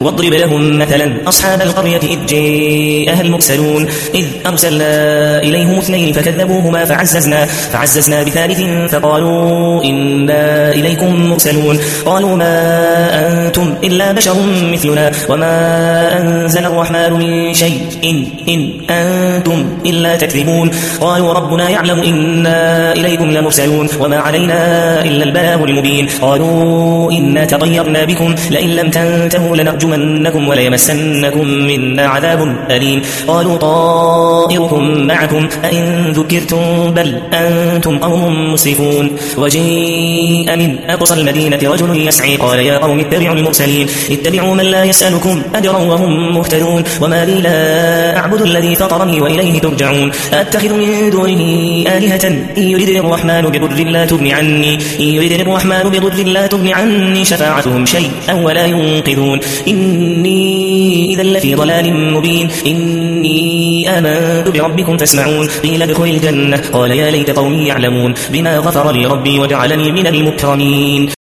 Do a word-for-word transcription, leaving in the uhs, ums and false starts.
واضرب لهم مثلا أصحاب القرية إذ جاءها المرسلون إذ أرسلنا إليهم اثنين فكذبوهما فعززنا, فعززنا بثالث فقالوا إنا إليكم مرسلون قالوا ما أنتم إلا بشر مثلنا وما أنزل الرحمن من شيء إن, إن أنتم إلا تكذبون قالوا ربنا يعلم إنا إليكم لمرسلون وما علينا إلا البلاغ المبين قالوا إنا تطيرنا بكم لئن لم تنتهوا لنرجمنكم وليمسنكم منا عذاب أليم قالوا طائركم معكم أئن ذكرتم بل أنتم قوم مسرفون وجيء من أقصى المدينة رجل يسعي قال يا قوم اتبعوا المرسلين اتبعوا من لا يسألكم أجرا وهم مهتدون وما لي لا أعبد الذي فطرني وإليه ترجعون أتخذ من دونه آلهة إن يردني الرحمن بضر لا تغن عني إن يردني الرحمن بضر لا تغن عني شفاعتهم شيئا ولا ينقذون إني إذا لفي ضلال مبين إني آمنت بربكم فاسمعون قيل ادخل الجنة قال يا ليت قومي يعلمون بما غفر لي ربي وجعلني من المكرمين